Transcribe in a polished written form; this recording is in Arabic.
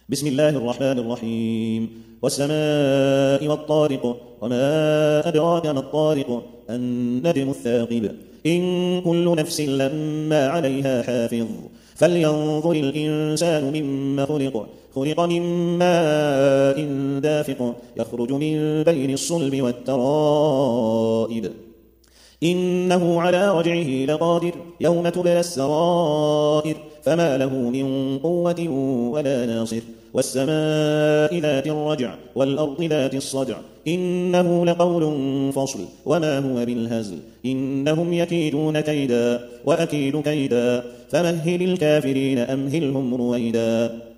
بسم الله الرحمن الرحيم والسماء والطارق وما أدراك ما الطارق النجم الثاقب إن كل نفس لما عليها حافظ فلينظر الإنسان مما خلق من ماء دافق يخرج من بين الصلب والترائب إنه على رجعه لقادر يوم تبلى السرائر فما له من قوة ولا ناصر والسماء ذات الرجع والأرض ذات الصدع إنه لقول فصل وما هو بالهزل إنهم يكيدون كيدا وأكيد كيدا فمهل الكافرين أمهلهم رويدا